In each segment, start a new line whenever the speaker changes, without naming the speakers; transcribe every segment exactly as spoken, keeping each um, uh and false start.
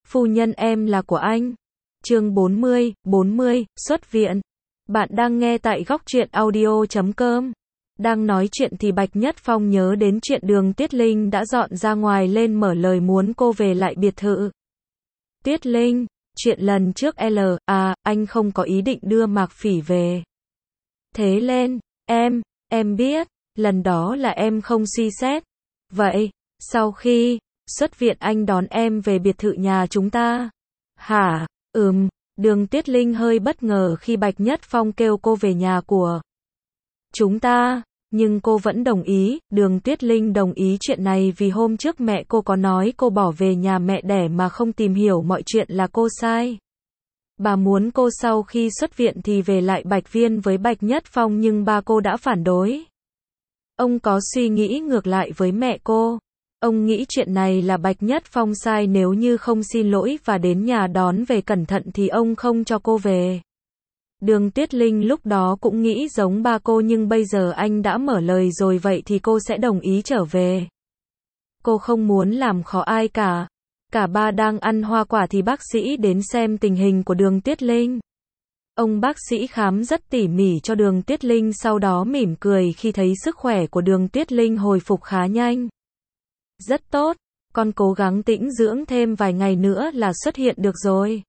phu nhân em là của anh. Chương bốn mươi, bốn mươi, xuất viện. Bạn đang nghe tại góc truyện audio chấm com. Đang nói chuyện thì Bạch Nhất Phong nhớ đến chuyện Đường Tiết Linh đã dọn ra ngoài lên mở lời muốn cô về lại biệt thự. Tiết Linh, chuyện lần trước L, à, anh không có ý định đưa Mạc Phỉ về. Thế lên, em, em biết, lần đó là em không suy xét. Vậy, sau khi xuất viện anh đón em về biệt thự nhà chúng ta. Hả? Ừm, Đường Tiết Linh hơi bất ngờ khi Bạch Nhất Phong kêu cô về nhà của chúng ta, nhưng cô vẫn đồng ý. Đường Tiết Linh đồng ý chuyện này vì hôm trước mẹ cô có nói cô bỏ về nhà mẹ đẻ mà không tìm hiểu mọi chuyện là cô sai. Bà muốn cô sau khi xuất viện thì về lại Bạch Viên với Bạch Nhất Phong nhưng ba cô đã phản đối. Ông có suy nghĩ ngược lại với mẹ cô. Ông nghĩ chuyện này là Bạch Nhất Phong sai, nếu như không xin lỗi và đến nhà đón về cẩn thận thì ông không cho cô về. Đường Tiết Linh lúc đó cũng nghĩ giống ba cô, nhưng bây giờ anh đã mở lời rồi vậy thì cô sẽ đồng ý trở về. Cô không muốn làm khó ai cả. Cả ba đang ăn hoa quả thì bác sĩ đến xem tình hình của Đường Tiết Linh. Ông bác sĩ khám rất tỉ mỉ cho Đường Tiết Linh, sau đó mỉm cười khi thấy sức khỏe của Đường Tiết Linh hồi phục khá nhanh. Rất tốt, con cố gắng tĩnh dưỡng thêm vài ngày nữa là xuất hiện được rồi.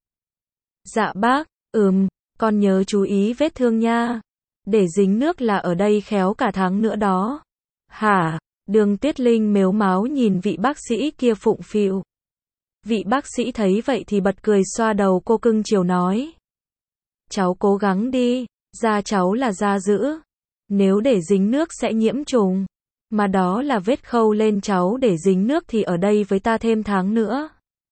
Dạ bác, ừm, con nhớ chú ý vết thương nha. Để dính nước là ở đây khéo cả tháng nữa đó. Hả? Đường Tiết Linh mếu máo nhìn vị bác sĩ kia phụng phịu. Vị bác sĩ thấy vậy thì bật cười xoa đầu cô cưng chiều nói. Cháu cố gắng đi, da cháu là da dữ. Nếu để dính nước sẽ nhiễm trùng. Mà đó là vết khâu lên cháu, để dính nước thì ở đây với ta thêm tháng nữa.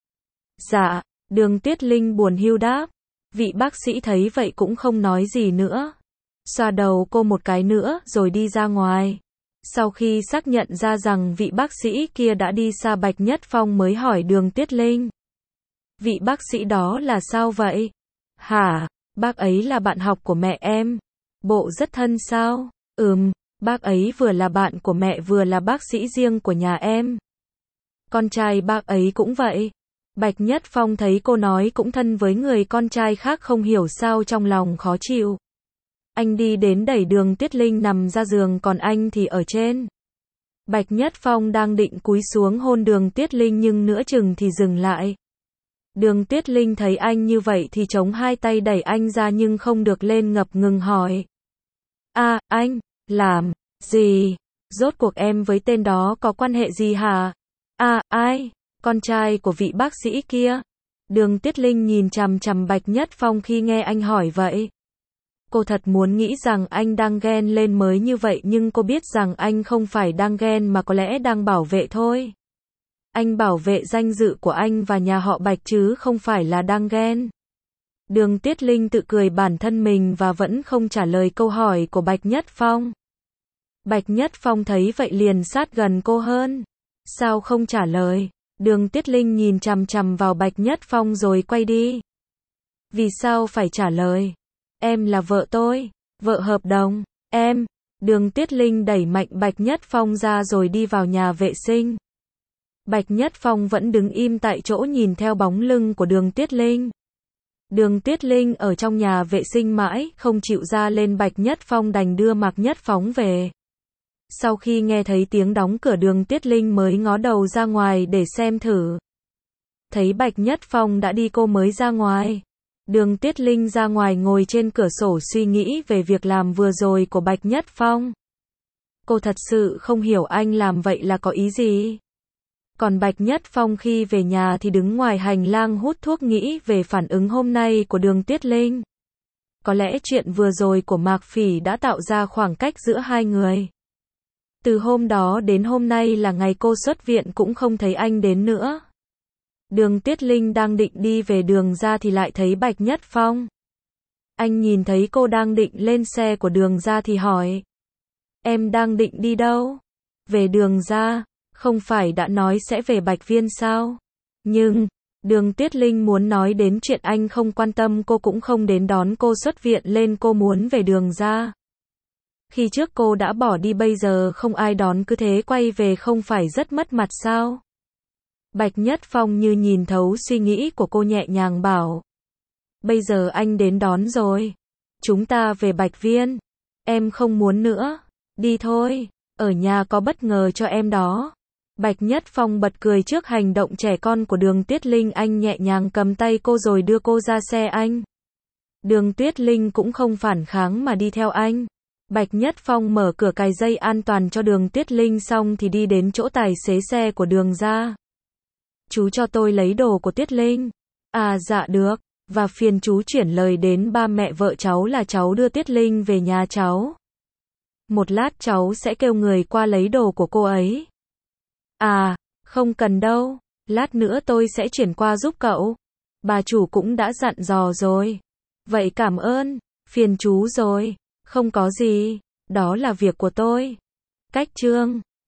Dạ, Đường Tiết Linh buồn hiu đáp. Vị bác sĩ thấy vậy cũng không nói gì nữa. Xoa đầu cô một cái nữa rồi đi ra ngoài. Sau khi xác nhận ra rằng vị bác sĩ kia đã đi xa, Bạch Nhất Phong mới hỏi Đường Tiết Linh. Vị bác sĩ đó là sao vậy? Hả? Bác ấy là bạn học của mẹ em. Bộ rất thân sao? Ừm, bác ấy vừa là bạn của mẹ vừa là bác sĩ riêng của nhà em. Con trai bác ấy cũng vậy. Bạch Nhất Phong thấy cô nói cũng thân với người con trai khác không hiểu sao trong lòng khó chịu. Anh đi đến đẩy Đường Tiết Linh nằm ra giường, còn anh thì ở trên. Bạch Nhất Phong đang định cúi xuống hôn Đường Tiết Linh nhưng nửa chừng thì dừng lại. Đường Tiết Linh thấy anh như vậy thì chống hai tay đẩy anh ra nhưng không được lên, ngập ngừng hỏi. À, anh, làm gì? Rốt cuộc em với tên đó có quan hệ gì hả? À, ai? Con trai của vị bác sĩ kia. Đường Tiết Linh nhìn chằm chằm Bạch Nhất Phong khi nghe anh hỏi vậy. Cô thật muốn nghĩ rằng anh đang ghen lên mới như vậy, nhưng cô biết rằng anh không phải đang ghen mà có lẽ đang bảo vệ thôi. Anh bảo vệ danh dự của anh và nhà họ Bạch chứ không phải là đang ghen. Đường Tiết Linh tự cười bản thân mình và vẫn không trả lời câu hỏi của Bạch Nhất Phong. Bạch Nhất Phong thấy vậy liền sát gần cô hơn. Sao không trả lời? Đường Tiết Linh nhìn chằm chằm vào Bạch Nhất Phong rồi quay đi. Vì sao phải trả lời? Em là vợ tôi, vợ hợp đồng, em. Đường Tiết Linh đẩy mạnh Bạch Nhất Phong ra rồi đi vào nhà vệ sinh. Bạch Nhất Phong vẫn đứng im tại chỗ nhìn theo bóng lưng của Đường Tiết Linh. Đường Tiết Linh ở trong nhà vệ sinh mãi không chịu ra lên, Bạch Nhất Phong đành đưa Mạc Nhất Phóng về. Sau khi nghe thấy tiếng đóng cửa, Đường Tiết Linh mới ngó đầu ra ngoài để xem thử. Thấy Bạch Nhất Phong đã đi cô mới ra ngoài. Đường Tiết Linh ra ngoài ngồi trên cửa sổ suy nghĩ về việc làm vừa rồi của Bạch Nhất Phong. Cô thật sự không hiểu anh làm vậy là có ý gì. Còn Bạch Nhất Phong khi về nhà thì đứng ngoài hành lang hút thuốc, nghĩ về phản ứng hôm nay của Đường Tiết Linh. Có lẽ chuyện vừa rồi của Mạc Phỉ đã tạo ra khoảng cách giữa hai người. Từ hôm đó đến hôm nay là ngày cô xuất viện cũng không thấy anh đến nữa. Đường Tiết Linh đang định đi về đường ra thì lại thấy Bạch Nhất Phong. Anh nhìn thấy cô đang định lên xe của đường ra thì hỏi. Em đang định đi đâu? Về đường ra, không phải đã nói sẽ về Bạch Viên sao? Nhưng, Đường Tiết Linh muốn nói đến chuyện anh không quan tâm cô cũng không đến đón cô xuất viện lên, cô muốn về đường ra. Khi trước cô đã bỏ đi, bây giờ không ai đón cứ thế quay về không phải rất mất mặt sao? Bạch Nhất Phong như nhìn thấu suy nghĩ của cô nhẹ nhàng bảo. Bây giờ anh đến đón rồi. Chúng ta về Bạch Viên. Em không muốn nữa. Đi thôi. Ở nhà có bất ngờ cho em đó. Bạch Nhất Phong bật cười trước hành động trẻ con của Đường Tuyết Linh. Anh nhẹ nhàng cầm tay cô rồi đưa cô ra xe anh. Đường Tuyết Linh cũng không phản kháng mà đi theo anh. Bạch Nhất Phong mở cửa cài dây an toàn cho Đường Tuyết Linh xong thì đi đến chỗ tài xế xe của Đường ra. Chú cho tôi lấy đồ của Tuyết Linh. À dạ được. Và phiền chú chuyển lời đến ba mẹ vợ cháu là cháu đưa Tuyết Linh về nhà cháu. Một lát cháu sẽ kêu người qua lấy đồ của cô ấy. À, không cần đâu. Lát nữa tôi sẽ chuyển qua giúp cậu. Bà chủ cũng đã dặn dò rồi. Vậy cảm ơn. Phiền chú rồi. Không có gì. Đó là việc của tôi. Cách chương